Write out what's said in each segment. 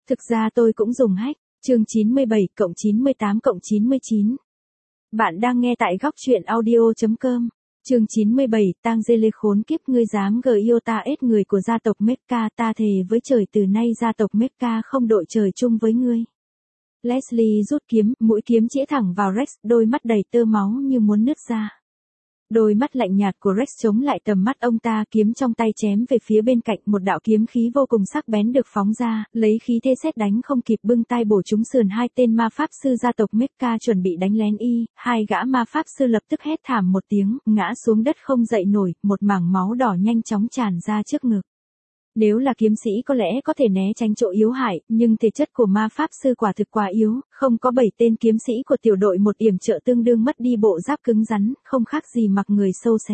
Thực ra tôi cũng dùng hack. Chương 97 cộng 98 cộng 99. Bạn đang nghe tại góc truyện audio.com. Chương 97, tang dê lê khốn kiếp, ngươi dám gờ yêu ta ết người của gia tộc Mecca, ta thề với trời từ nay gia tộc Mecca không đội trời chung với ngươi. Leslie rút kiếm, mũi kiếm chĩa thẳng vào Rex, đôi mắt đầy tơ máu như muốn nứt ra. Đôi mắt lạnh nhạt của Rex chống lại tầm mắt ông ta, kiếm trong tay chém về phía bên cạnh, một đạo kiếm khí vô cùng sắc bén được phóng ra, lấy khí thế sét đánh không kịp bưng tay bổ trúng sườn hai tên ma pháp sư gia tộc Mecca chuẩn bị đánh lén y, hai gã ma pháp sư lập tức hét thảm một tiếng, ngã xuống đất không dậy nổi, một mảng máu đỏ nhanh chóng tràn ra trước ngực. Nếu là kiếm sĩ có lẽ có thể né tránh chỗ yếu hại, nhưng thể chất của ma pháp sư quả thực quá yếu, không có 7 tên kiếm sĩ của tiểu đội một yểm trợ tương đương mất đi bộ giáp cứng rắn, không khác gì mặc người sâu xé.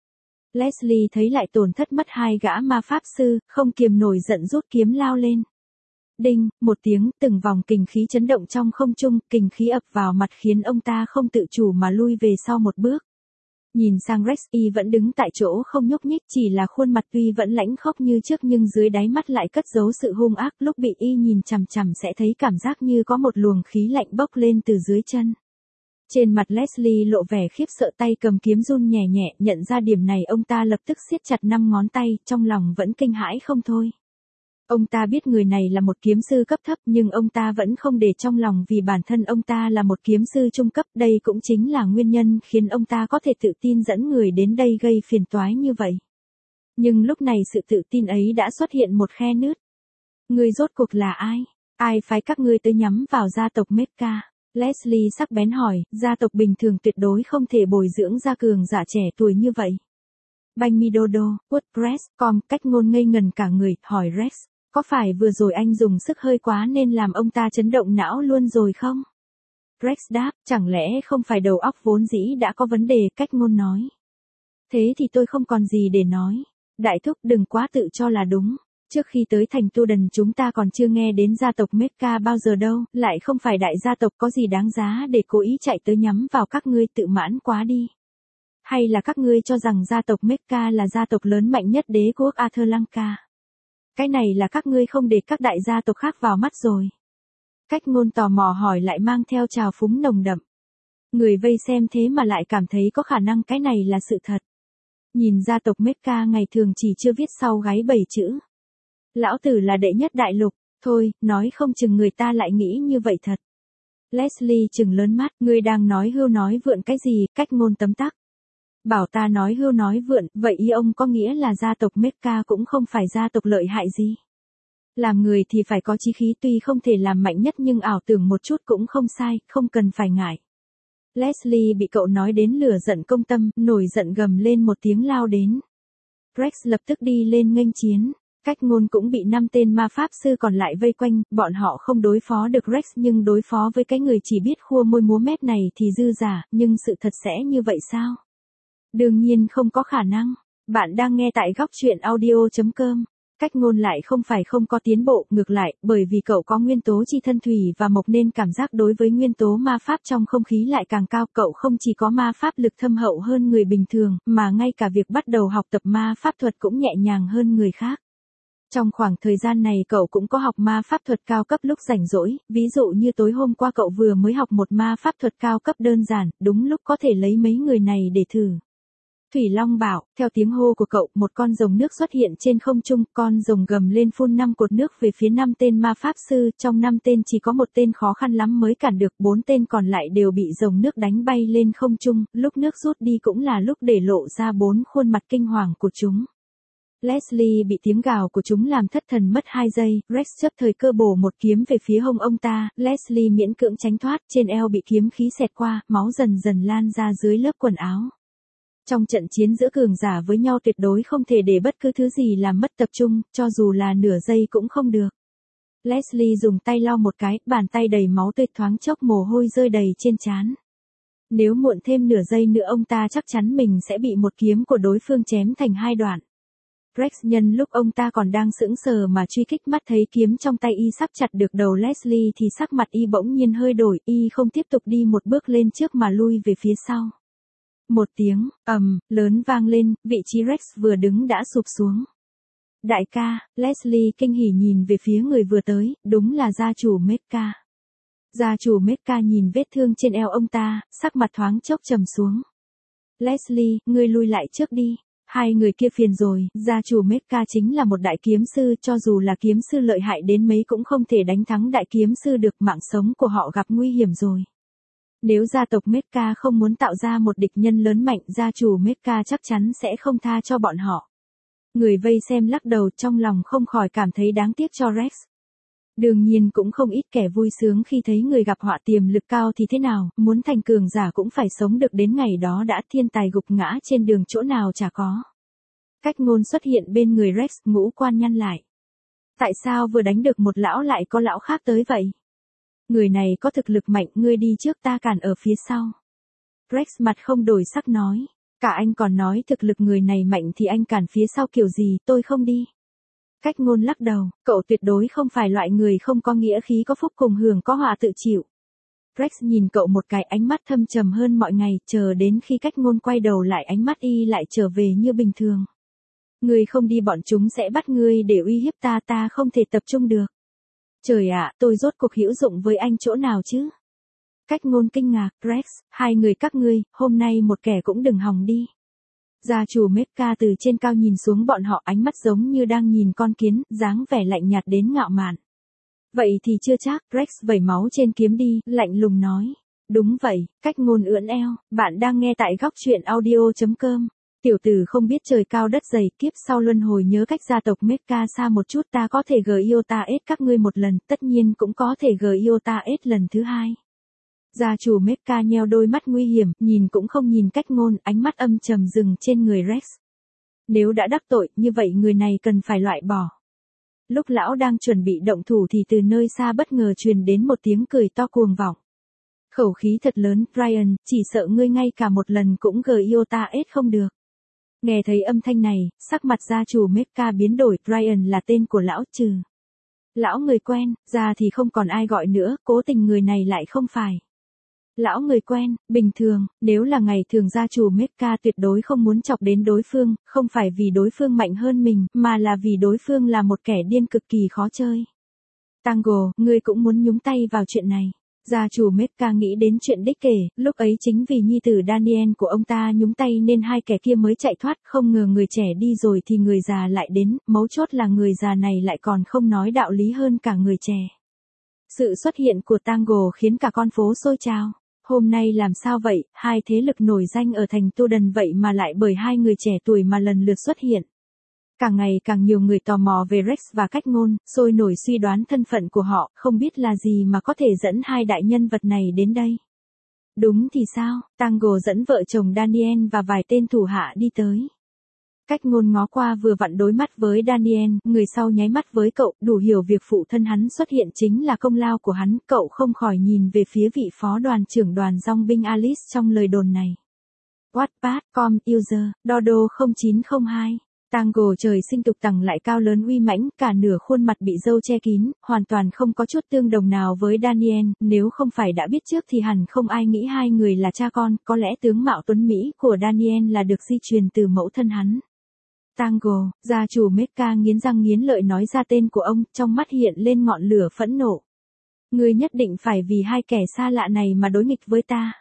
Leslie thấy lại tổn thất mất hai gã ma pháp sư, không kiềm nổi giận rút kiếm lao lên. Đinh, một tiếng, từng vòng kình khí chấn động trong không trung, kình khí ập vào mặt khiến ông ta không tự chủ mà lui về sau một bước. Nhìn sang Rex, y vẫn đứng tại chỗ không nhúc nhích, chỉ là khuôn mặt tuy vẫn lãnh khốc như trước nhưng dưới đáy mắt lại cất giấu sự hung ác, lúc bị y nhìn chằm chằm sẽ thấy cảm giác như có một luồng khí lạnh bốc lên từ dưới chân. Trên mặt Leslie lộ vẻ khiếp sợ, tay cầm kiếm run nhẹ nhẹ, nhận ra điểm này ông ta lập tức siết chặt 5 ngón tay, trong lòng vẫn kinh hãi không thôi. Ông ta biết người này là một kiếm sư cấp thấp nhưng ông ta vẫn không để trong lòng vì bản thân ông ta là một kiếm sư trung cấp, đây cũng chính là nguyên nhân khiến ông ta có thể tự tin dẫn người đến đây gây phiền toái như vậy. Nhưng lúc này sự tự tin ấy đã xuất hiện một khe nứt. Ngươi rốt cuộc là ai? Ai phái các ngươi tới nhắm vào gia tộc Mecca? Leslie sắc bén hỏi, gia tộc bình thường tuyệt đối không thể bồi dưỡng ra cường giả trẻ tuổi như vậy. Banh mi dodo, WordPress.com, cách ngôn ngây ngần cả người, hỏi Rex. Có phải vừa rồi anh dùng sức hơi quá nên làm ông ta chấn động não luôn rồi không? Rex đáp, chẳng lẽ không phải đầu óc vốn dĩ đã có vấn đề, cách ngôn nói. Thế thì tôi không còn gì để nói. Đại thúc đừng quá tự cho là đúng. Trước khi tới thành Tu Đần chúng ta còn chưa nghe đến gia tộc Mecca bao giờ đâu, lại không phải đại gia tộc có gì đáng giá để cố ý chạy tới nhắm vào các ngươi, tự mãn quá đi. Hay là các ngươi cho rằng gia tộc Mecca là gia tộc lớn mạnh nhất đế quốc Atlantica? Cái này là các ngươi không để các đại gia tộc khác vào mắt rồi. Cách ngôn tò mò hỏi lại mang theo trào phúng nồng đậm. Người vây xem thế mà lại cảm thấy có khả năng cái này là sự thật. Nhìn gia tộc Mecca ngày thường chỉ chưa viết sau gáy 7 chữ. Lão tử là đệ nhất đại lục, thôi, nói không chừng người ta lại nghĩ như vậy thật. Leslie trừng lớn mắt, ngươi đang nói hưu nói vượn cái gì, cách ngôn tấm tắc. Bảo ta nói hưu nói vượn, vậy ý ông có nghĩa là gia tộc Mecca cũng không phải gia tộc lợi hại gì. Làm người thì phải có chí khí, tuy không thể làm mạnh nhất nhưng ảo tưởng một chút cũng không sai, không cần phải ngại. Leslie bị cậu nói đến lửa giận công tâm, nổi giận gầm lên một tiếng lao đến. Rex lập tức đi lên nghênh chiến. Cách ngôn cũng bị 5 tên ma pháp sư còn lại vây quanh, bọn họ không đối phó được Rex nhưng đối phó với cái người chỉ biết khua môi múa mép này thì dư giả, nhưng sự thật sẽ như vậy sao? Đương nhiên không có khả năng. Bạn đang nghe tại góc truyện audio.com. Cách ngôn lại không phải không có tiến bộ, ngược lại, bởi vì cậu có nguyên tố chi thân thủy và mộc nên cảm giác đối với nguyên tố ma pháp trong không khí lại càng cao. Cậu không chỉ có ma pháp lực thâm hậu hơn người bình thường, mà ngay cả việc bắt đầu học tập ma pháp thuật cũng nhẹ nhàng hơn người khác. Trong khoảng thời gian này cậu cũng có học ma pháp thuật cao cấp lúc rảnh rỗi, ví dụ như tối hôm qua cậu vừa mới học một ma pháp thuật cao cấp đơn giản, đúng lúc có thể lấy mấy người này để thử. Thủy Long bảo, theo tiếng hô của cậu, một con rồng nước xuất hiện trên không trung, con rồng gầm lên phun 5 cột nước về phía 5 tên ma pháp sư, trong 5 tên chỉ có một tên khó khăn lắm mới cản được, 4 tên còn lại đều bị rồng nước đánh bay lên không trung, lúc nước rút đi cũng là lúc để lộ ra 4 khuôn mặt kinh hoàng của chúng. Leslie bị tiếng gào của chúng làm thất thần mất 2 giây, Rex chớp thời cơ bổ một kiếm về phía hông ông ta, Leslie miễn cưỡng tránh thoát, trên eo bị kiếm khí xẹt qua, máu dần dần lan ra dưới lớp quần áo. Trong trận chiến giữa cường giả với nhau tuyệt đối không thể để bất cứ thứ gì làm mất tập trung, cho dù là nửa giây cũng không được. Leslie dùng tay lau một cái, bàn tay đầy máu tươi, thoáng chốc mồ hôi rơi đầy trên trán. Nếu muộn thêm nửa giây nữa ông ta chắc chắn mình sẽ bị một kiếm của đối phương chém thành 2 đoạn. Rex nhân lúc ông ta còn đang sững sờ mà truy kích, mắt thấy kiếm trong tay y sắp chặt được đầu Leslie thì sắc mặt y bỗng nhiên hơi đổi, y không tiếp tục đi một bước lên trước mà lui về phía sau. Một tiếng, lớn vang lên, vị trí Rex vừa đứng đã sụp xuống. Đại ca, Leslie kinh hỉ nhìn về phía người vừa tới, đúng là gia chủ Mecca. Gia chủ Mecca nhìn vết thương trên eo ông ta, sắc mặt thoáng chốc trầm xuống. Leslie, ngươi lui lại trước đi. Hai người kia phiền rồi, gia chủ Mecca chính là một đại kiếm sư, cho dù là kiếm sư lợi hại đến mấy cũng không thể đánh thắng đại kiếm sư được, mạng sống của họ gặp nguy hiểm rồi. Nếu gia tộc Mecca không muốn tạo ra một địch nhân lớn mạnh, gia chủ Mecca chắc chắn sẽ không tha cho bọn họ. Người vây xem lắc đầu, trong lòng không khỏi cảm thấy đáng tiếc cho Rex. Đương nhiên cũng không ít kẻ vui sướng khi thấy người gặp họa tiềm lực cao thì thế nào, muốn thành cường giả cũng phải sống được đến ngày đó đã, thiên tài gục ngã trên đường chỗ nào chả có. Cách Ngôn xuất hiện bên người Rex, ngũ quan nhăn lại. Tại sao vừa đánh được một lão lại có lão khác tới vậy? Người này có thực lực mạnh, ngươi đi trước ta cản ở phía sau. Rex mặt không đổi sắc nói. Cả anh còn nói thực lực người này mạnh thì anh cản phía sau kiểu gì, tôi không đi. Cách Ngôn lắc đầu, cậu tuyệt đối không phải loại người không có nghĩa khí, có phúc cùng hưởng có họa tự chịu. Rex nhìn cậu một cái, ánh mắt thâm trầm hơn mọi ngày, chờ đến khi Cách Ngôn quay đầu lại, ánh mắt y lại trở về như bình thường. Ngươi không đi bọn chúng sẽ bắt ngươi để uy hiếp ta, ta không thể tập trung được. Trời ạ, tôi rốt cuộc hữu dụng với anh chỗ nào chứ? Cách Ngôn kinh ngạc, Rex, hai người các ngươi, hôm nay một kẻ cũng đừng hòng đi. Gia chủ Mecca từ trên cao nhìn xuống bọn họ, ánh mắt giống như đang nhìn con kiến, dáng vẻ lạnh nhạt đến ngạo mạn. Vậy thì chưa chắc, Rex vẩy máu trên kiếm đi, lạnh lùng nói. Đúng vậy, Cách Ngôn ưỡn eo, bạn đang nghe tại góc truyện audio.com. Tiểu tử không biết trời cao đất dày, kiếp sau luân hồi nhớ cách gia tộc Mecca xa một chút, ta có thể Giota-S các ngươi một lần, tất nhiên cũng có thể Giota-S lần thứ hai. Gia chủ Mecca nheo đôi mắt nguy hiểm, nhìn cũng không nhìn Cách Ngôn, ánh mắt âm trầm dừng trên người Rex. Nếu đã đắc tội, như vậy người này cần phải loại bỏ. Lúc lão đang chuẩn bị động thủ thì từ nơi xa bất ngờ truyền đến một tiếng cười to cuồng vọng. Khẩu khí thật lớn, Brian, chỉ sợ ngươi ngay cả một lần cũng Giota-S không được. Nghe thấy âm thanh này, sắc mặt gia chủ Mecca biến đổi, Brian là tên của lão trừ. Lão người quen, ra thì không còn ai gọi nữa, cố tình người này lại không phải. Lão người quen, bình thường, nếu là ngày thường gia chủ Mecca tuyệt đối không muốn chọc đến đối phương, không phải vì đối phương mạnh hơn mình, mà là vì đối phương là một kẻ điên cực kỳ khó chơi. Tango, ngươi cũng muốn nhúng tay vào chuyện này. Gia chủ Mecca nghĩ đến chuyện đích kể, lúc ấy chính vì nhi tử Daniel của ông ta nhúng tay nên hai kẻ kia mới chạy thoát, không ngờ người trẻ đi rồi thì người già lại đến, mấu chốt là người già này lại còn không nói đạo lý hơn cả người trẻ. Sự xuất hiện của Tango khiến cả con phố sôi trào. Hôm nay làm sao vậy, hai thế lực nổi danh ở thành Tu Đần vậy mà lại bởi hai người trẻ tuổi mà lần lượt xuất hiện. Càng ngày càng nhiều người tò mò về Rex và Cách Ngôn, sôi nổi suy đoán thân phận của họ, không biết là gì mà có thể dẫn hai đại nhân vật này đến đây. Đúng thì sao, Tango dẫn vợ chồng Daniel và vài tên thủ hạ đi tới. Cách Ngôn ngó qua vừa vặn đối mắt với Daniel, người sau nháy mắt với cậu, đủ hiểu việc phụ thân hắn xuất hiện chính là công lao của hắn, cậu không khỏi nhìn về phía vị phó đoàn trưởng đoàn dòng binh Alice trong lời đồn này. Wattpad.com user, Dodo 0902. Tango trời sinh tục tằng lại cao lớn uy mãnh, cả nửa khuôn mặt bị râu che kín, hoàn toàn không có chút tương đồng nào với Daniel, nếu không phải đã biết trước thì hẳn không ai nghĩ hai người là cha con, có lẽ tướng mạo tuấn Mỹ của Daniel là được di truyền từ mẫu thân hắn. Tango, gia chủ Mecca nghiến răng nghiến lợi nói ra tên của ông, trong mắt hiện lên ngọn lửa phẫn nộ. Ngươi nhất định phải vì hai kẻ xa lạ này mà đối nghịch với ta.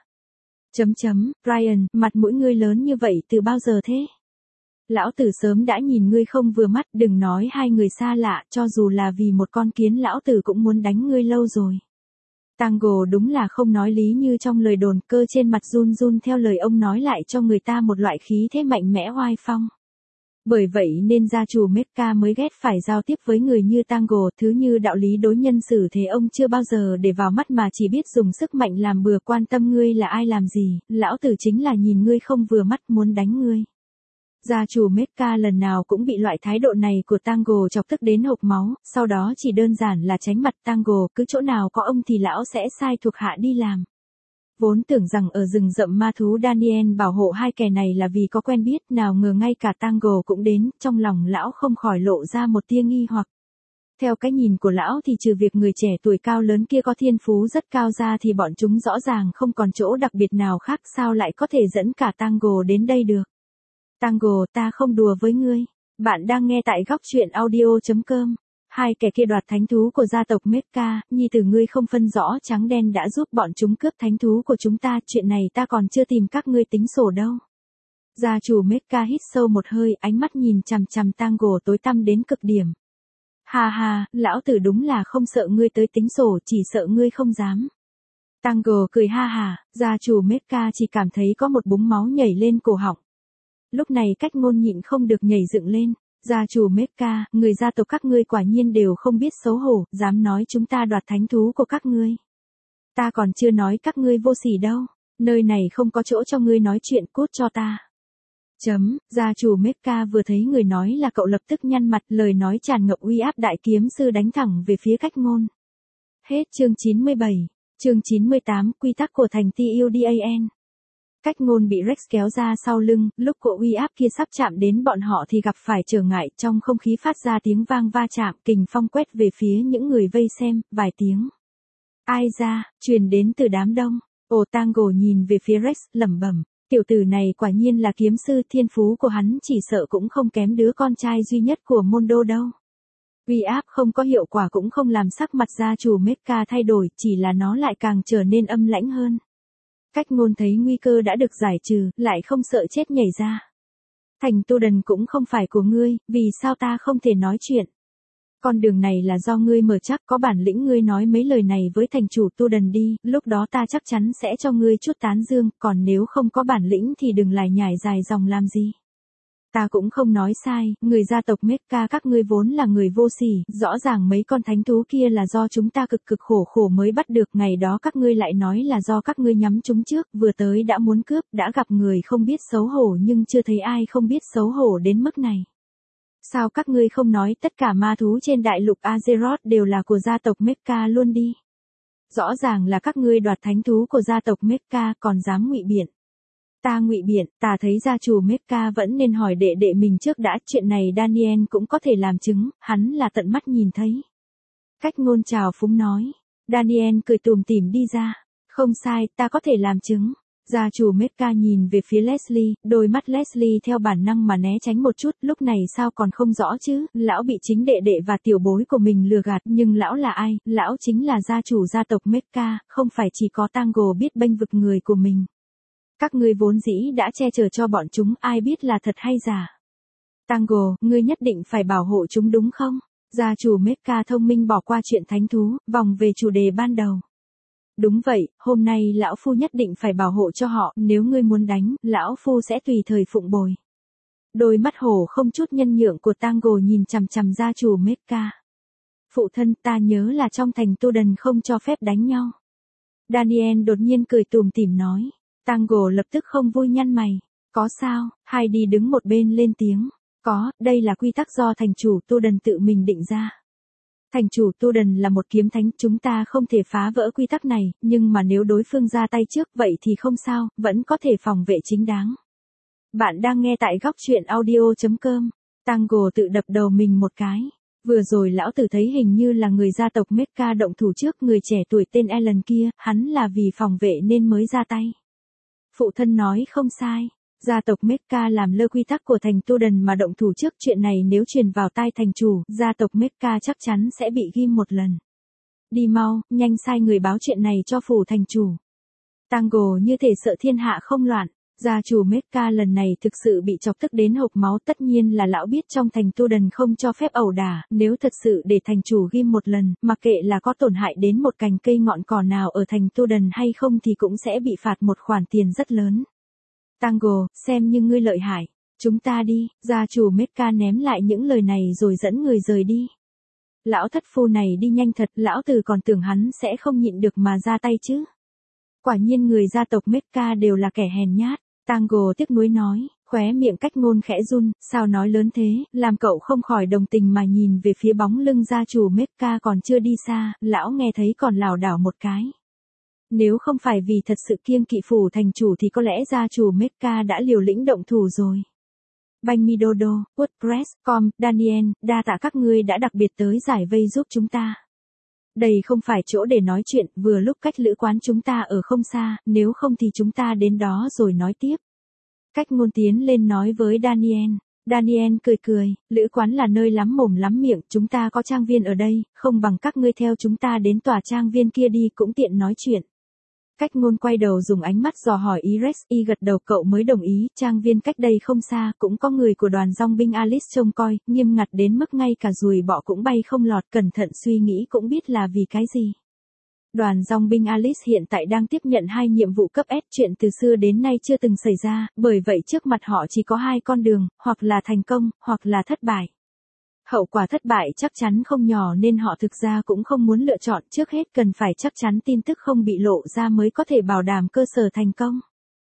Brian, mặt mũi ngươi lớn như vậy từ bao giờ thế? Lão tử sớm đã nhìn ngươi không vừa mắt, đừng nói hai người xa lạ, cho dù là vì một con kiến lão tử cũng muốn đánh ngươi lâu rồi. Tango đúng là không nói lý như trong lời đồn, cơ trên mặt run run theo lời ông nói lại cho người ta một loại khí thế mạnh mẽ oai phong. Bởi vậy nên gia chủ Mecca mới ghét phải giao tiếp với người như Tango, thứ như đạo lý đối nhân xử thế ông chưa bao giờ để vào mắt mà chỉ biết dùng sức mạnh làm bừa, quan tâm ngươi là ai làm gì, lão tử chính là nhìn ngươi không vừa mắt muốn đánh ngươi. Gia chủ Mecca lần nào cũng bị loại thái độ này của Tango chọc tức đến hộc máu, sau đó chỉ đơn giản là tránh mặt Tango, cứ chỗ nào có ông thì lão sẽ sai thuộc hạ đi làm. Vốn tưởng rằng ở rừng rậm ma thú Daniel bảo hộ hai kẻ này là vì có quen biết, nào ngờ ngay cả Tango cũng đến, trong lòng lão không khỏi lộ ra một tia nghi hoặc. Theo cái nhìn của lão thì trừ việc người trẻ tuổi cao lớn kia có thiên phú rất cao ra thì bọn chúng rõ ràng không còn chỗ đặc biệt nào khác, sao lại có thể dẫn cả Tango đến đây được. Tango, ta không đùa với ngươi. Bạn đang nghe tại góc truyện audio.com. Hai kẻ kia đoạt thánh thú của gia tộc Mecha, nhi tử ngươi không phân rõ trắng đen đã giúp bọn chúng cướp thánh thú của chúng ta, chuyện này ta còn chưa tìm các ngươi tính sổ đâu. Gia chủ Mecha hít sâu một hơi, ánh mắt nhìn chằm chằm Tango tối tăm đến cực điểm. Ha ha, lão tử đúng là không sợ ngươi tới tính sổ, chỉ sợ ngươi không dám. Tango cười ha ha, gia chủ Mecha chỉ cảm thấy có một búng máu nhảy lên cổ họng. Lúc này Cách Ngôn nhịn không được nhảy dựng lên. Gia chủ Mecha, người gia tộc các ngươi quả nhiên đều không biết xấu hổ, dám nói chúng ta đoạt thánh thú của các ngươi. Ta còn chưa nói các ngươi vô sỉ đâu, nơi này không có chỗ cho ngươi nói chuyện, cút cho ta. Gia chủ Mecha vừa thấy người nói là cậu lập tức nhăn mặt, lời nói tràn ngập uy áp, đại kiếm sư đánh thẳng về phía Cách Ngôn. Hết chương 97, chương 98, quy tắc của thành Tildan. Cách Ngôn bị Rex kéo ra sau lưng, lúc cỗ uy áp kia sắp chạm đến bọn họ thì gặp phải trở ngại, trong không khí phát ra tiếng vang va chạm, kình phong quét về phía những người vây xem, vài tiếng. Ai ra, truyền đến từ đám đông. Tango nhìn về phía Rex, lẩm bẩm, tiểu tử này quả nhiên là kiếm sư, thiên phú của hắn chỉ sợ cũng không kém đứa con trai duy nhất của Mondo đâu. Uy áp không có hiệu quả cũng không làm sắc mặt gia chủ Mecha thay đổi, chỉ là nó lại càng trở nên âm lãnh hơn. Cách Ngôn thấy nguy cơ đã được giải trừ, lại không sợ chết nhảy ra. Thành Tu Đần cũng không phải của ngươi, vì sao ta không thể nói chuyện? Con đường này là do ngươi mở, chắc có bản lĩnh ngươi nói mấy lời này với thành chủ Tu Đần đi, lúc đó ta chắc chắn sẽ cho ngươi chút tán dương, còn nếu không có bản lĩnh thì đừng lại nhải dài dòng làm gì. Ta cũng không nói sai, người gia tộc Mecha các ngươi vốn là người vô sỉ, rõ ràng mấy con thánh thú kia là do chúng ta cực cực khổ khổ mới bắt được, ngày đó các ngươi lại nói là do các ngươi nhắm chúng trước, vừa tới đã muốn cướp, đã gặp người không biết xấu hổ nhưng chưa thấy ai không biết xấu hổ đến mức này. Sao các ngươi không nói tất cả ma thú trên đại lục Azeroth đều là của gia tộc Mecha luôn đi? Rõ ràng là các ngươi đoạt thánh thú của gia tộc Mecha còn dám ngụy biện. Ta ngụy biện, ta thấy gia chủ Mecha vẫn nên hỏi đệ đệ mình trước đã, chuyện này Daniel cũng có thể làm chứng, hắn là tận mắt nhìn thấy. Cách Ngôn trào phúng nói. Daniel cười tủm tỉm đi ra. Không sai, ta có thể làm chứng. Gia chủ Mecha nhìn về phía Leslie, đôi mắt Leslie theo bản năng mà né tránh một chút, lúc này sao còn không rõ chứ, lão bị chính đệ đệ và tiểu bối của mình lừa gạt, nhưng lão là ai, lão chính là gia chủ gia tộc Mecha, không phải chỉ có Tango biết bênh vực người của mình. Các ngươi vốn dĩ đã che chở cho bọn chúng, ai biết là thật hay giả. Tango, ngươi nhất định phải bảo hộ chúng đúng không? Gia chủ Mecha thông minh bỏ qua chuyện thánh thú, vòng về chủ đề ban đầu. Đúng vậy, hôm nay lão phu nhất định phải bảo hộ cho họ, nếu ngươi muốn đánh, lão phu sẽ tùy thời phụng bồi. Đôi mắt hổ không chút nhân nhượng của Tango nhìn chằm chằm gia chủ Mecha. Phụ thân, ta nhớ là trong thành Tu Đần không cho phép đánh nhau. Daniel đột nhiên cười tủm tỉm nói. Tango lập tức không vui nhăn mày. Có sao? Heidi đứng một bên lên tiếng. Có, đây là quy tắc do thành chủ Tu Đần tự mình định ra. Thành chủ Tu Đần là một kiếm thánh, chúng ta không thể phá vỡ quy tắc này, nhưng mà nếu đối phương ra tay trước vậy thì không sao, vẫn có thể phòng vệ chính đáng. Bạn đang nghe tại góc truyện audio.com. Tango tự đập đầu mình một cái. Vừa rồi lão tử thấy hình như là người gia tộc Mecha động thủ trước, người trẻ tuổi tên Alan kia, hắn là vì phòng vệ nên mới ra tay. Phụ thân nói không sai. Gia tộc Mecha làm lơ quy tắc của thành Tu Đần mà động thủ trước, chuyện này nếu truyền vào tai thành chủ, gia tộc Mecha chắc chắn sẽ bị ghim một lần. Đi mau, nhanh sai người báo chuyện này cho phủ thành chủ. Tango như thể sợ thiên hạ không loạn. Gia chủ Mecha lần này thực sự bị chọc tức đến hộc máu, tất nhiên là lão biết trong thành Tu Đần không cho phép ẩu đả, nếu thật sự để thành chủ ghim một lần, mặc kệ là có tổn hại đến một cành cây ngọn cỏ nào ở thành Tu Đần hay không thì cũng sẽ bị phạt một khoản tiền rất lớn. Tango, xem như ngươi lợi hại. Chúng ta đi, gia chủ Mecha ném lại những lời này rồi dẫn người rời đi. Lão thất phu này đi nhanh thật, lão tử còn tưởng hắn sẽ không nhịn được mà ra tay chứ. Quả nhiên người gia tộc Mecha đều là kẻ hèn nhát. Tango tiếc nuối nói, khóe miệng Cách Ngôn khẽ run, sao nói lớn thế, làm cậu không khỏi đồng tình mà nhìn về phía bóng lưng gia chủ Mecha còn chưa đi xa, lão nghe thấy còn lảo đảo một cái. Nếu không phải vì thật sự kiêng kỵ phủ thành chủ thì có lẽ gia chủ Mecha đã liều lĩnh động thủ rồi. Banh mi Dodo, WordPress.com, Daniel, đa tạ các ngươi đã đặc biệt tới giải vây giúp chúng ta. Đây không phải chỗ để nói chuyện, vừa lúc cách lữ quán chúng ta ở không xa, nếu không thì chúng ta đến đó rồi nói tiếp. Cách Ngôn tiến lên nói với Daniel. Daniel cười cười, lữ quán là nơi lắm mồm lắm miệng, chúng ta có trang viên ở đây, không bằng các ngươi theo chúng ta đến tòa trang viên kia đi cũng tiện nói chuyện. Cách ngôn quay đầu dùng ánh mắt dò hỏi ý Rex, y gật đầu cậu mới đồng ý, trang viên cách đây không xa, cũng có người của đoàn dong binh Alice trông coi, nghiêm ngặt đến mức ngay cả ruồi bọ cũng bay không lọt, cẩn thận suy nghĩ cũng biết là vì cái gì. Đoàn dong binh Alice hiện tại đang tiếp nhận 2 nhiệm vụ cấp S, chuyện từ xưa đến nay chưa từng xảy ra, bởi vậy trước mặt họ chỉ có 2 con đường, hoặc là thành công, hoặc là thất bại. Hậu quả thất bại chắc chắn không nhỏ nên họ thực ra cũng không muốn lựa chọn, trước hết cần phải chắc chắn tin tức không bị lộ ra mới có thể bảo đảm cơ sở thành công.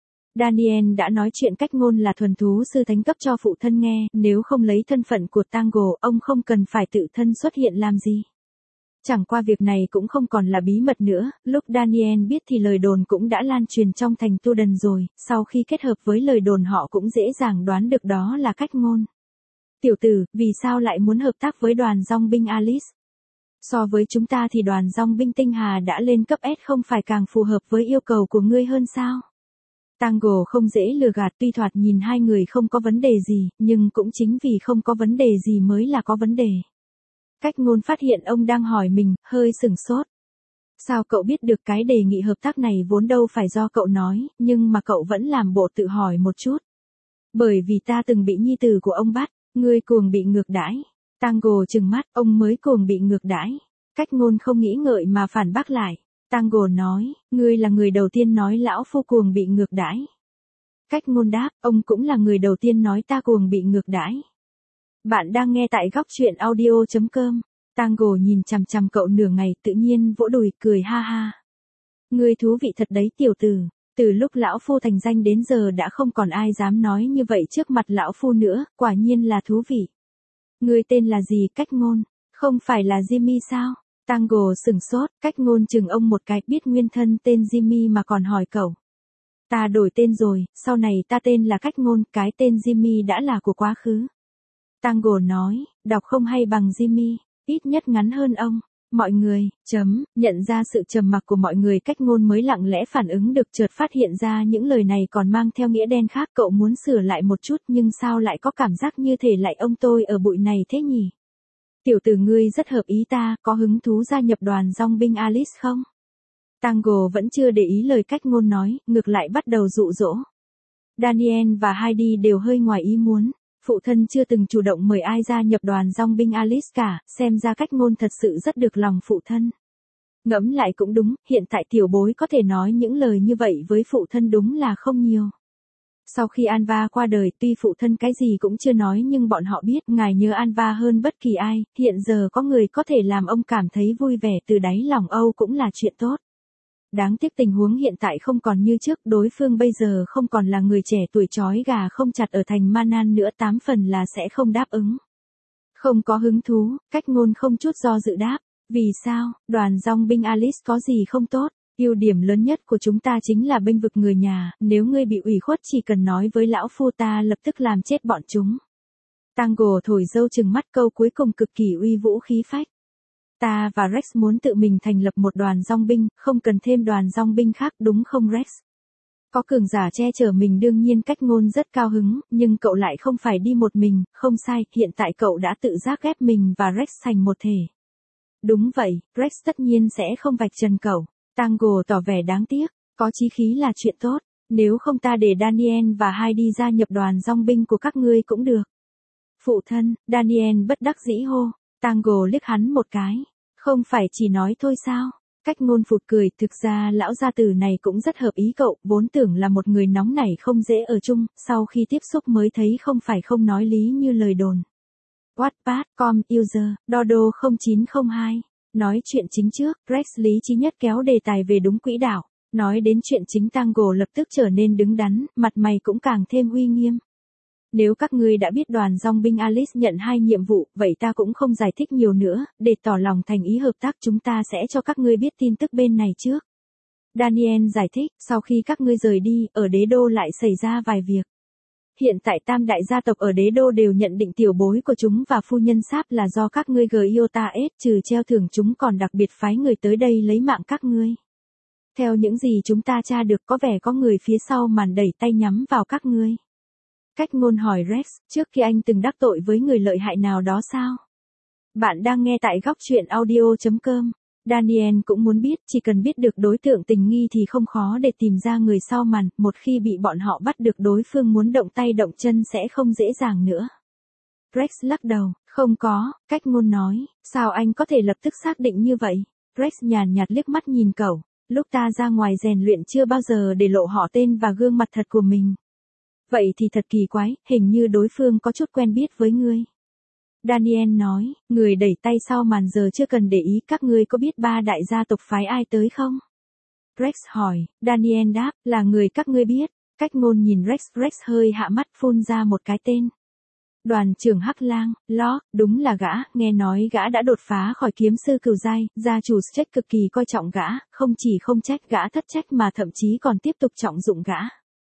Daniel đã nói chuyện cách ngôn là thuần thú sư thánh cấp cho phụ thân nghe, nếu không lấy thân phận của Tango, ông không cần phải tự thân xuất hiện làm gì. Chẳng qua việc này cũng không còn là bí mật nữa, lúc Daniel biết thì lời đồn cũng đã lan truyền trong thành Tu Đần rồi, sau khi kết hợp với lời đồn họ cũng dễ dàng đoán được đó là cách ngôn. Tiểu tử, vì sao lại muốn hợp tác với đoàn dong binh Alice? So với chúng ta thì đoàn dong binh Tinh Hà đã lên cấp S không phải càng phù hợp với yêu cầu của ngươi hơn sao? Tango không dễ lừa gạt, tuy thoạt nhìn 2 người không có vấn đề gì, nhưng cũng chính vì không có vấn đề gì mới là có vấn đề. Cách ngôn phát hiện ông đang hỏi mình, hơi sửng sốt. Sao cậu biết được cái đề nghị hợp tác này vốn đâu phải do cậu nói, nhưng mà cậu vẫn làm bộ tự hỏi một chút. Bởi vì ta từng bị nhi tử của ông bắt, ngươi cuồng bị ngược đãi. Tango trừng mắt, ông mới cuồng bị ngược đãi. Cách ngôn không nghĩ ngợi mà phản bác lại. Tango nói, ngươi là người đầu tiên nói lão phu cuồng bị ngược đãi. Cách ngôn đáp, ông cũng là người đầu tiên nói ta cuồng bị ngược đãi. Bạn đang nghe tại góc truyện audio.com. Tango nhìn chằm chằm cậu nửa ngày, tự nhiên vỗ đùi cười ha ha. Ngươi thú vị thật đấy tiểu tử, từ lúc lão phu thành danh đến giờ đã không còn ai dám nói như vậy trước mặt lão phu nữa, quả nhiên là thú vị. Ngươi tên là gì? Cách ngôn, không phải là Jimmy sao? Tango sửng sốt, cách ngôn chừng ông một cái, biết nguyên thân tên Jimmy mà còn hỏi cậu. Ta đổi tên rồi, sau này ta tên là cách ngôn, cái tên Jimmy đã là của quá khứ. Tango nói, đọc không hay bằng Jimmy, ít nhất ngắn hơn ông. Mọi người, nhận ra sự trầm mặc của mọi người, cách ngôn mới lặng lẽ phản ứng được, chợt phát hiện ra những lời này còn mang theo nghĩa đen khác, cậu muốn sửa lại một chút nhưng sao lại có cảm giác như thể lại ông tôi ở bụi này thế nhỉ? Tiểu tử ngươi rất hợp ý ta, có hứng thú gia nhập đoàn dong binh Alice không? Tango vẫn chưa để ý lời cách ngôn nói, ngược lại bắt đầu dụ dỗ. Daniel và Heidi đều hơi ngoài ý muốn. Phụ thân chưa từng chủ động mời ai gia nhập đoàn dong binh Alice cả, xem ra cách ngôn thật sự rất được lòng phụ thân. Ngẫm lại cũng đúng, hiện tại tiểu bối có thể nói những lời như vậy với phụ thân đúng là không nhiều. Sau khi Anva qua đời, tuy phụ thân cái gì cũng chưa nói nhưng bọn họ biết ngài nhớ Anva hơn bất kỳ ai, hiện giờ có người có thể làm ông cảm thấy vui vẻ từ đáy lòng Âu cũng là chuyện tốt. Đáng tiếc tình huống hiện tại không còn như trước, đối phương bây giờ không còn là người trẻ tuổi trói gà không chặt ở thành Manan nữa, 8 phần là sẽ không đáp ứng. Không có hứng thú, cách ngôn không chút do dự đáp. Vì sao? Đoàn dong binh Alice có gì không tốt? Ưu điểm lớn nhất của chúng ta chính là bênh vực người nhà, nếu ngươi bị ủy khuất chỉ cần nói với lão phu ta lập tức làm chết bọn chúng. Tango thổi dâu chừng mắt, câu cuối cùng cực kỳ uy vũ khí phách. Ta và Rex muốn tự mình thành lập một đoàn dong binh, không cần thêm đoàn dong binh khác đúng không Rex? Có cường giả che chở mình đương nhiên cách ngôn rất cao hứng, nhưng cậu lại không phải đi một mình, không sai, hiện tại cậu đã tự giác ghép mình và Rex thành một thể. Đúng vậy, Rex tất nhiên sẽ không vạch trần cậu. Tango tỏ vẻ đáng tiếc, có chí khí là chuyện tốt, nếu không ta để Daniel và Heidi gia nhập đoàn dong binh của các ngươi cũng được. Phụ thân, Daniel bất đắc dĩ hô, Tango liếc hắn một cái, không phải chỉ nói thôi sao? Cách ngôn phụt cười, thực ra lão gia tử này cũng rất hợp ý cậu, vốn tưởng là một người nóng nảy không dễ ở chung, sau khi tiếp xúc mới thấy không phải không nói lý như lời đồn. Wattpad.com user, Dodo 0902. Nói chuyện chính trước, Rex lý trí nhất kéo đề tài về đúng quỹ đạo. Nói đến chuyện chính Tango lập tức trở nên đứng đắn, mặt mày cũng càng thêm uy nghiêm. Nếu các ngươi đã biết đoàn dong binh Alice nhận 2 nhiệm vụ, vậy ta cũng không giải thích nhiều nữa, để tỏ lòng thành ý hợp tác chúng ta sẽ cho các ngươi biết tin tức bên này trước. Daniel giải thích, sau khi các ngươi rời đi, ở đế đô lại xảy ra vài việc. Hiện tại tam đại gia tộc ở đế đô đều nhận định tiểu bối của chúng và phu nhân Sáp là do các ngươi Giota S, trừ treo thưởng chúng còn đặc biệt phái người tới đây lấy mạng các ngươi. Theo những gì chúng ta tra được có vẻ có người phía sau màn đẩy tay nhắm vào các ngươi. Cách ngôn hỏi Rex, trước khi anh từng đắc tội với người lợi hại nào đó sao? Bạn đang nghe tại góc chuyện audio.com. Daniel cũng muốn biết, chỉ cần biết được đối tượng tình nghi thì không khó để tìm ra người sau màn, một khi bị bọn họ bắt được đối phương muốn động tay động chân sẽ không dễ dàng nữa. Rex lắc đầu, không có, cách ngôn nói, sao anh có thể lập tức xác định như vậy? Rex nhàn nhạt liếc mắt nhìn cậu, lúc ta ra ngoài rèn luyện chưa bao giờ để lộ họ tên và gương mặt thật của mình. Vậy thì thật kỳ quái, hình như đối phương có chút quen biết với ngươi. Daniel nói, người đẩy tay sau màn giờ chưa cần để ý, các ngươi có biết ba đại gia tộc phái ai tới không? Rex hỏi, Daniel đáp, là người các ngươi biết. Cách ngôn nhìn Rex, Rex hơi hạ mắt phun ra một cái tên. Đoàn trưởng Hắc Lang, đúng là gã, nghe nói gã đã đột phá khỏi kiếm sư cửu giai, gia chủ Stretch cực kỳ coi trọng gã, không chỉ không trách gã thất trách mà thậm chí còn tiếp tục trọng dụng gã.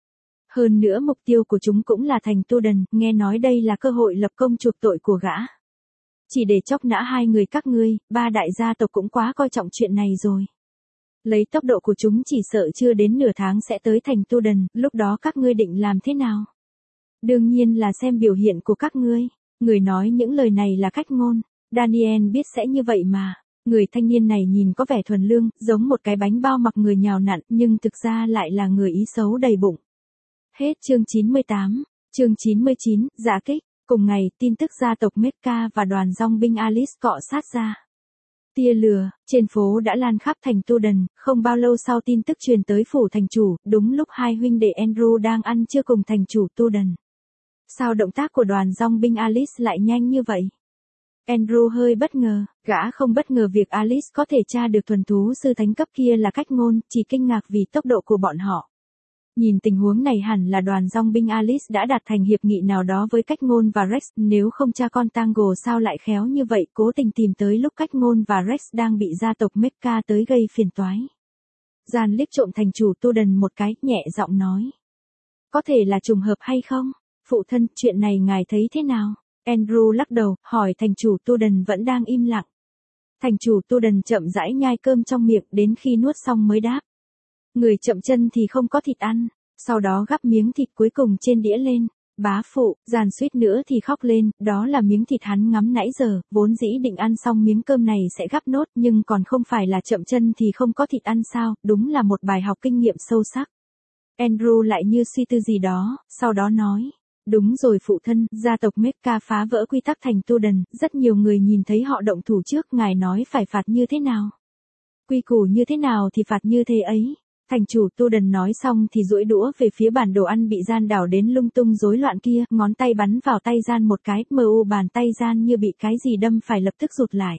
Hơn nữa mục tiêu của chúng cũng là thành Tudan, nghe nói đây là cơ hội lập công chuộc tội của gã. Chỉ để chóc nã hai người các ngươi, ba đại gia tộc cũng quá coi trọng chuyện này rồi. Lấy tốc độ của chúng chỉ sợ chưa đến nửa tháng sẽ tới thành Tudan, lúc đó các ngươi định làm thế nào? Đương nhiên là xem biểu hiện của các ngươi. Người nói những lời này là cách ngôn. Daniel biết sẽ như vậy mà. Người thanh niên này nhìn có vẻ thuần lương, giống một cái bánh bao mặc người nhào nặn, nhưng thực ra lại là người ý xấu đầy bụng. Hết chương 98. Chương 99, giả kích. Cùng ngày, tin tức gia tộc Mecca và đoàn dòng binh Alice cọ sát ra. Tia lửa, trên phố đã lan khắp thành Tudan, không bao lâu sau tin tức truyền tới phủ thành chủ, đúng lúc hai huynh đệ Andrew đang ăn trưa cùng thành chủ Tudan. Sao động tác của đoàn dòng binh Alice lại nhanh như vậy? Andrew hơi bất ngờ, gã không bất ngờ việc Alice có thể tra được thuần thú sư thánh cấp kia là cách ngôn, chỉ kinh ngạc vì tốc độ của bọn họ. Nhìn tình huống này hẳn là đoàn dòng binh Alice đã đạt thành hiệp nghị nào đó với cách ngôn và Rex, nếu không cha con Tango sao lại khéo như vậy, cố tình tìm tới lúc cách ngôn và Rex đang bị gia tộc Mecca tới gây phiền toái. Gian liếc trộm thành chủ Tudan một cái, nhẹ giọng nói. Có thể là trùng hợp hay không? Phụ thân, chuyện này ngài thấy thế nào? Andrew lắc đầu, hỏi thành chủ Tudan vẫn đang im lặng. Thành chủ Tudan chậm rãi nhai cơm trong miệng đến khi nuốt xong mới đáp. Người chậm chân thì không có thịt ăn, sau đó gắp miếng thịt cuối cùng trên đĩa lên. Bá phụ, Gian suýt nữa thì khóc lên, đó là miếng thịt hắn ngắm nãy giờ, vốn dĩ định ăn xong miếng cơm này sẽ gắp nốt, nhưng còn không phải là chậm chân thì không có thịt ăn sao, đúng là một bài học kinh nghiệm sâu sắc. Andrew lại như suy tư gì đó, sau đó nói. Đúng rồi phụ thân, gia tộc Mecca phá vỡ quy tắc thành Tudan, rất nhiều người nhìn thấy họ động thủ trước, ngài nói phải phạt như thế nào? Quy củ như thế nào thì phạt như thế ấy. Thành chủ Tudan nói xong thì duỗi đũa về phía bản đồ ăn bị Gian đảo đến lung tung rối loạn kia, ngón tay bắn vào tay Gian một cái, bàn tay Gian như bị cái gì đâm phải lập tức rụt lại.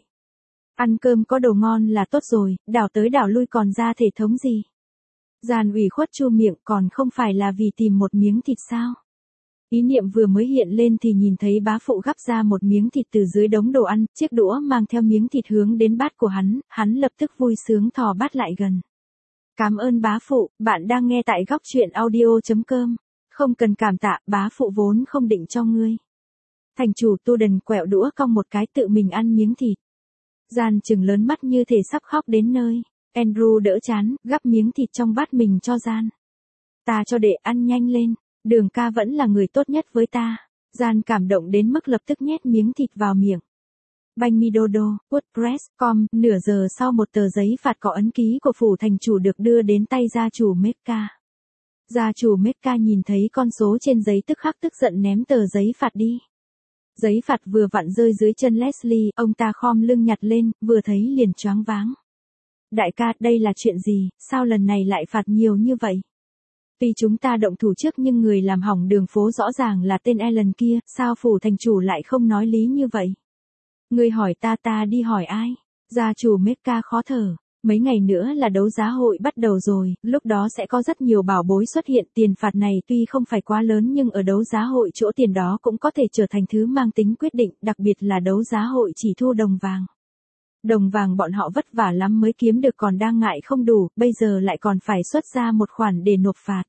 Ăn cơm có đồ ngon là tốt rồi, đảo tới đảo lui còn ra thể thống gì? Gian ủy khuất chu miệng, còn không phải là vì tìm một miếng thịt sao? Ý niệm vừa mới hiện lên thì nhìn thấy bá phụ gắp ra một miếng thịt từ dưới đống đồ ăn, chiếc đũa mang theo miếng thịt hướng đến bát của hắn lập tức vui sướng thò bát lại gần. Cảm ơn bá phụ, bạn đang nghe tại góc chuyện audio.com. Không cần cảm tạ, bá phụ vốn không định cho ngươi. Thành chủ Tudan quẹo đũa cong một cái tự mình ăn miếng thịt. Gian trừng lớn mắt như thể sắp khóc đến nơi. Andrew đỡ chán, gắp miếng thịt trong bát mình cho Gian. Ta cho đệ ăn nhanh lên, Đường ca vẫn là người tốt nhất với ta. Gian cảm động đến mức lập tức nhét miếng thịt vào miệng. Banh mi dodo, WordPress.com, nửa giờ sau một tờ giấy phạt có ấn ký của phủ thành chủ được đưa đến tay gia chủ Mecca. Gia chủ Mecca nhìn thấy con số trên giấy tức khắc tức giận ném tờ giấy phạt đi. Giấy phạt vừa vặn rơi dưới chân Leslie, ông ta khom lưng nhặt lên, vừa thấy liền choáng váng. Đại ca, đây là chuyện gì, sao lần này lại phạt nhiều như vậy? Tuy chúng ta động thủ trước nhưng người làm hỏng đường phố rõ ràng là tên Alan kia, sao phủ thành chủ lại không nói lý như vậy? Người hỏi ta đi hỏi ai? Gia chủ Mecca khó thở. Mấy ngày nữa là đấu giá hội bắt đầu rồi, lúc đó sẽ có rất nhiều bảo bối xuất hiện. Tiền phạt này tuy không phải quá lớn nhưng ở đấu giá hội chỗ tiền đó cũng có thể trở thành thứ mang tính quyết định, đặc biệt là đấu giá hội chỉ thu đồng vàng. Đồng vàng bọn họ vất vả lắm mới kiếm được còn đang ngại không đủ, bây giờ lại còn phải xuất ra một khoản để nộp phạt.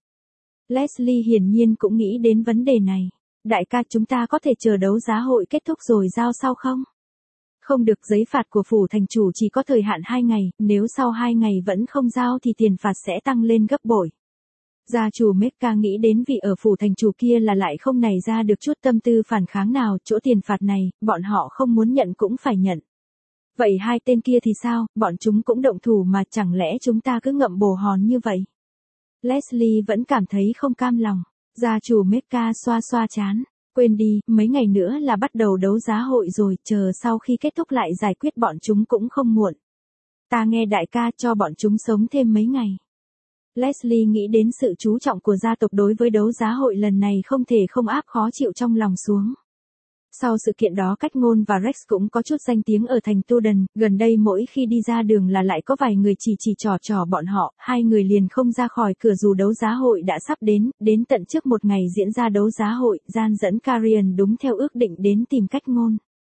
Leslie hiển nhiên cũng nghĩ đến vấn đề này. Đại ca, chúng ta có thể chờ đấu giá hội kết thúc rồi giao sau không? Không được, giấy phạt của phủ thành chủ chỉ có thời hạn 2 ngày, nếu sau 2 ngày vẫn không giao thì tiền phạt sẽ tăng lên gấp bội. Gia chủ Mecca nghĩ đến vị ở phủ thành chủ kia là lại không nảy ra được chút tâm tư phản kháng nào, chỗ tiền phạt này, bọn họ không muốn nhận cũng phải nhận. Vậy hai tên kia thì sao, bọn chúng cũng động thủ mà chẳng lẽ chúng ta cứ ngậm bồ hòn như vậy? Leslie vẫn cảm thấy không cam lòng. Gia chủ Mecca xoa xoa trán. Quên đi, mấy ngày nữa là bắt đầu đấu giá hội rồi, chờ sau khi kết thúc lại giải quyết bọn chúng cũng không muộn. Ta nghe đại ca cho bọn chúng sống thêm mấy ngày. Leslie nghĩ đến sự chú trọng của gia tộc đối với đấu giá hội lần này không thể không áp khó chịu trong lòng xuống. Sau sự kiện đó Cách Ngôn và Rex cũng có chút danh tiếng ở thành Tudun, gần đây mỗi khi đi ra đường là lại có vài người chỉ trò bọn họ, hai người liền không ra khỏi cửa dù đấu giá hội đã sắp đến tận trước một ngày diễn ra đấu giá hội, Gian dẫn Carrion đúng theo ước định đến tìm Cách Ngôn.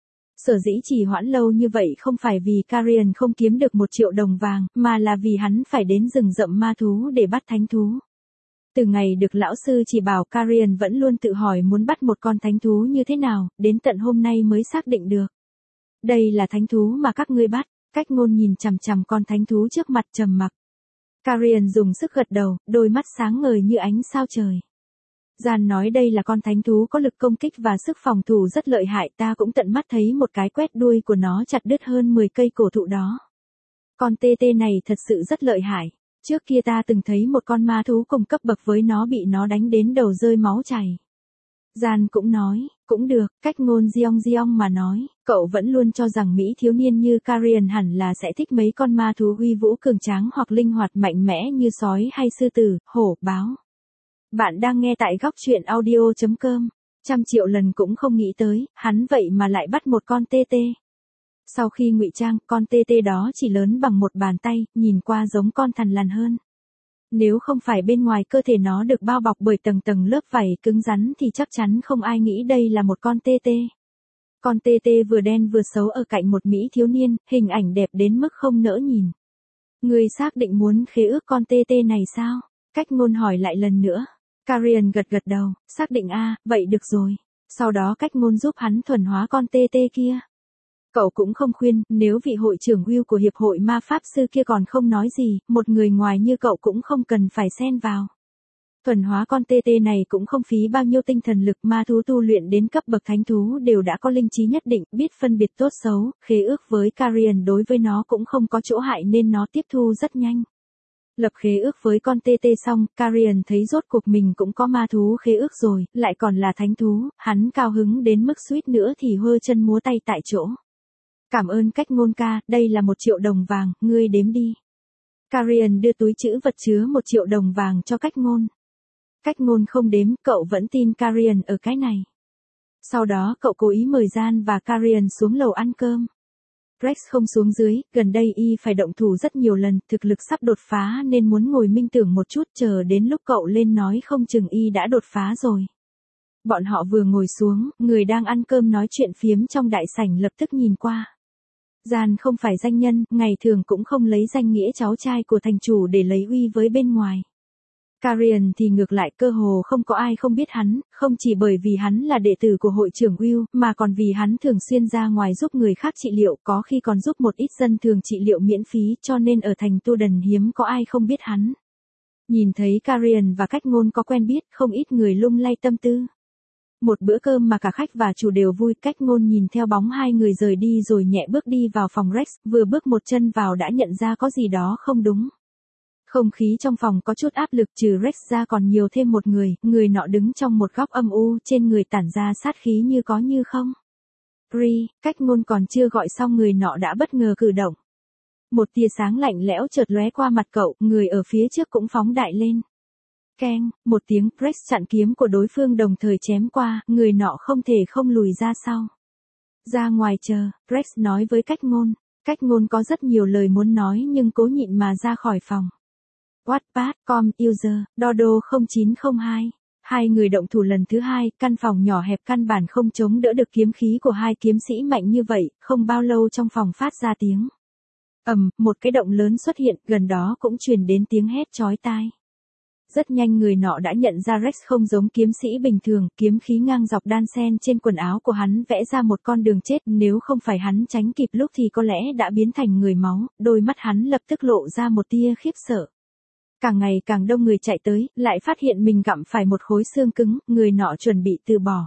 Sở dĩ trì hoãn lâu như vậy không phải vì Carrion không kiếm được 1 triệu đồng vàng, mà là vì hắn phải đến rừng rậm ma thú để bắt thánh thú. Từ ngày được lão sư chỉ bảo Carrion vẫn luôn tự hỏi muốn bắt một con thánh thú như thế nào, đến tận hôm nay mới xác định được. Đây là thánh thú mà các ngươi bắt. Cách Ngôn nhìn chằm chằm con thánh thú trước mặt trầm mặc. Carrion dùng sức gật đầu, đôi mắt sáng ngời như ánh sao trời. Gian nói đây là con thánh thú có lực công kích và sức phòng thủ rất lợi hại, ta cũng tận mắt thấy một cái quét đuôi của nó chặt đứt hơn 10 cây cổ thụ đó. Con TT này thật sự rất lợi hại. Trước kia ta từng thấy một con ma thú cùng cấp bậc với nó bị nó đánh đến đầu rơi máu chảy. Gian cũng nói, cũng được, Cách Ngôn giong mà nói, cậu vẫn luôn cho rằng Mỹ thiếu niên như Carrion hẳn là sẽ thích mấy con ma thú uy vũ cường tráng hoặc linh hoạt mạnh mẽ như sói hay sư tử, hổ, báo. Bạn đang nghe tại góc truyện audio.com. 100 triệu lần cũng không nghĩ tới, hắn vậy mà lại bắt một con TT. Sau khi ngụy trang, con TT đó chỉ lớn bằng một bàn tay, nhìn qua giống con thằn lằn hơn. Nếu không phải bên ngoài cơ thể nó được bao bọc bởi tầng tầng lớp vảy cứng rắn thì chắc chắn không ai nghĩ đây là một con TT. Con TT vừa đen vừa xấu ở cạnh một Mỹ thiếu niên, hình ảnh đẹp đến mức không nỡ nhìn. Ngươi xác định muốn khế ước con TT này sao? Cách Ngôn hỏi lại lần nữa. Carrion gật đầu, xác định vậy được rồi. Sau đó Cách Ngôn giúp hắn thuần hóa con TT kia. Cậu cũng không khuyên, nếu vị hội trưởng Will của Hiệp hội Ma Pháp Sư kia còn không nói gì, một người ngoài như cậu cũng không cần phải xen vào. Thuần hóa con TT này cũng không phí bao nhiêu tinh thần lực, ma thú tu luyện đến cấp bậc thánh thú đều đã có linh trí nhất định, biết phân biệt tốt xấu, khế ước với Carrion đối với nó cũng không có chỗ hại nên nó tiếp thu rất nhanh. Lập khế ước với con TT xong, Carrion thấy rốt cuộc mình cũng có ma thú khế ước rồi, lại còn là thánh thú, hắn cao hứng đến mức suýt nữa thì hơ chân múa tay tại chỗ. Cảm ơn Cách Ngôn ca, đây là 1 triệu đồng vàng, ngươi đếm đi. Carrion đưa túi trữ vật chứa 1 triệu đồng vàng cho Cách Ngôn. Cách Ngôn không đếm, cậu vẫn tin Carrion ở cái này. Sau đó cậu cố ý mời Gian và Carrion xuống lầu ăn cơm. Rex không xuống dưới, gần đây y phải động thủ rất nhiều lần, thực lực sắp đột phá nên muốn ngồi minh tưởng một chút, chờ đến lúc cậu lên nói không chừng y đã đột phá rồi. Bọn họ vừa ngồi xuống, người đang ăn cơm nói chuyện phiếm trong đại sảnh lập tức nhìn qua. Gian không phải danh nhân, ngày thường cũng không lấy danh nghĩa cháu trai của thành chủ để lấy uy với bên ngoài. Carrion thì ngược lại, cơ hồ không có ai không biết hắn, không chỉ bởi vì hắn là đệ tử của hội trưởng Will, mà còn vì hắn thường xuyên ra ngoài giúp người khác trị liệu, có khi còn giúp một ít dân thường trị liệu miễn phí, cho nên ở thành Tudun hiếm có ai không biết hắn. Nhìn thấy Carrion và Cách Ngôn có quen biết, không ít người lung lay tâm tư. Một bữa cơm mà cả khách và chủ đều vui, Cách Ngôn nhìn theo bóng hai người rời đi rồi nhẹ bước đi vào phòng Rex, vừa bước một chân vào đã nhận ra có gì đó không đúng. Không khí trong phòng có chút áp lực, trừ Rex ra còn nhiều thêm một người nọ đứng trong một góc âm u, trên người tản ra sát khí như có như không. Cách Ngôn còn chưa gọi xong người nọ đã bất ngờ cử động. Một tia sáng lạnh lẽo chợt lóe qua mặt cậu, người ở phía trước cũng phóng đại lên. Keng, một tiếng, Rex chặn kiếm của đối phương đồng thời chém qua, người nọ không thể không lùi ra sau. Ra ngoài chờ, Rex nói với Cách Ngôn. Cách Ngôn có rất nhiều lời muốn nói nhưng cố nhịn mà ra khỏi phòng. Wattpad.com user, Dodo 0902. Hai người động thủ lần thứ hai, căn phòng nhỏ hẹp căn bản không chống đỡ được kiếm khí của hai kiếm sĩ mạnh như vậy, không bao lâu trong phòng phát ra tiếng. Một cái động lớn xuất hiện, gần đó cũng truyền đến tiếng hét chói tai. Rất nhanh người nọ đã nhận ra Rex không giống kiếm sĩ bình thường, kiếm khí ngang dọc đan xen trên quần áo của hắn vẽ ra một con đường chết, nếu không phải hắn tránh kịp lúc thì có lẽ đã biến thành người máu, đôi mắt hắn lập tức lộ ra một tia khiếp sợ. Càng ngày càng đông người chạy tới, lại phát hiện mình gặm phải một khối xương cứng, người nọ chuẩn bị từ bỏ.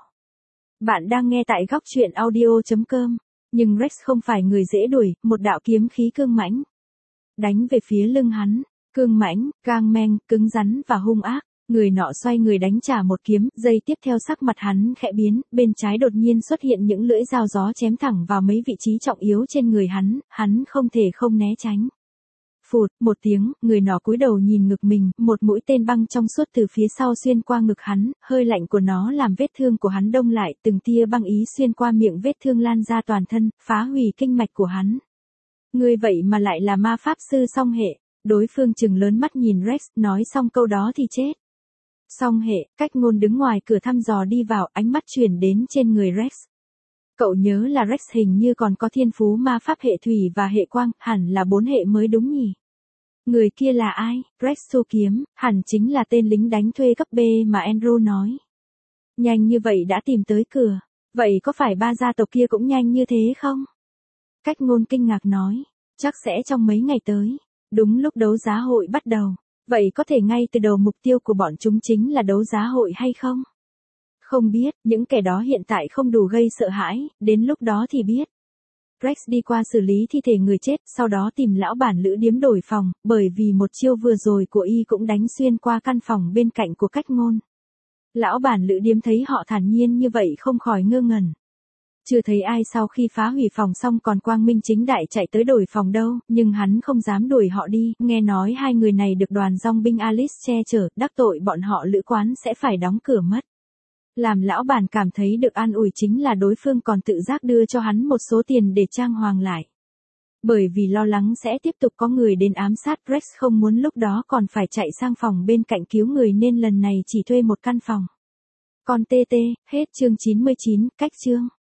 Bạn đang nghe tại góc truyện audio.com. Nhưng Rex không phải người dễ đuổi, một đạo kiếm khí cương mãnh đánh về phía lưng hắn, cương mãnh, gang men, cứng rắn và hung ác. Người nọ xoay người đánh trả một kiếm, giây tiếp theo sắc mặt hắn khẽ biến, bên trái đột nhiên xuất hiện những lưỡi dao gió chém thẳng vào mấy vị trí trọng yếu trên người hắn không thể không né tránh. Phụt, một tiếng, người nọ cúi đầu nhìn ngực mình, một mũi tên băng trong suốt từ phía sau xuyên qua ngực hắn, hơi lạnh của nó làm vết thương của hắn đông lại, từng tia băng ý xuyên qua miệng vết thương lan ra toàn thân, phá hủy kinh mạch của hắn. Ngươi vậy mà lại là ma pháp sư song hệ, đối phương trừng lớn mắt nhìn Rex, nói xong câu đó thì chết. Song hệ, Cách Ngôn đứng ngoài cửa thăm dò đi vào, ánh mắt chuyển đến trên người Rex. Cậu nhớ là Rex hình như còn có thiên phú ma pháp hệ thủy và hệ quang, hẳn là 4 hệ mới đúng nhỉ? Người kia là ai? Rex xô kiếm, hẳn chính là tên lính đánh thuê cấp B mà Andrew nói. Nhanh như vậy đã tìm tới cửa, vậy có phải 3 gia tộc kia cũng nhanh như thế không? Cách Ngôn kinh ngạc nói, chắc sẽ trong mấy ngày tới, đúng lúc đấu giá hội bắt đầu. Vậy có thể ngay từ đầu mục tiêu của bọn chúng chính là đấu giá hội hay không? Không biết, những kẻ đó hiện tại không đủ gây sợ hãi, đến lúc đó thì biết. Rex đi qua xử lý thi thể người chết, sau đó tìm lão bản lữ điếm đổi phòng, bởi vì một chiêu vừa rồi của y cũng đánh xuyên qua căn phòng bên cạnh của Cách Ngôn. Lão bản lữ điếm thấy họ thản nhiên như vậy không khỏi ngơ ngẩn. Chưa thấy ai sau khi phá hủy phòng xong còn quang minh chính đại chạy tới đổi phòng đâu, nhưng hắn không dám đuổi họ đi, nghe nói hai người này được đoàn dòng binh Alice che chở, đắc tội bọn họ lữ quán sẽ phải đóng cửa mất. Làm lão bản cảm thấy được an ủi chính là đối phương còn tự giác đưa cho hắn một số tiền để trang hoàng lại. Bởi vì lo lắng sẽ tiếp tục có người đến ám sát, Rex không muốn lúc đó còn phải chạy sang phòng bên cạnh cứu người nên lần này chỉ thuê một căn phòng. Còn TT, hết chương 99, cách chương.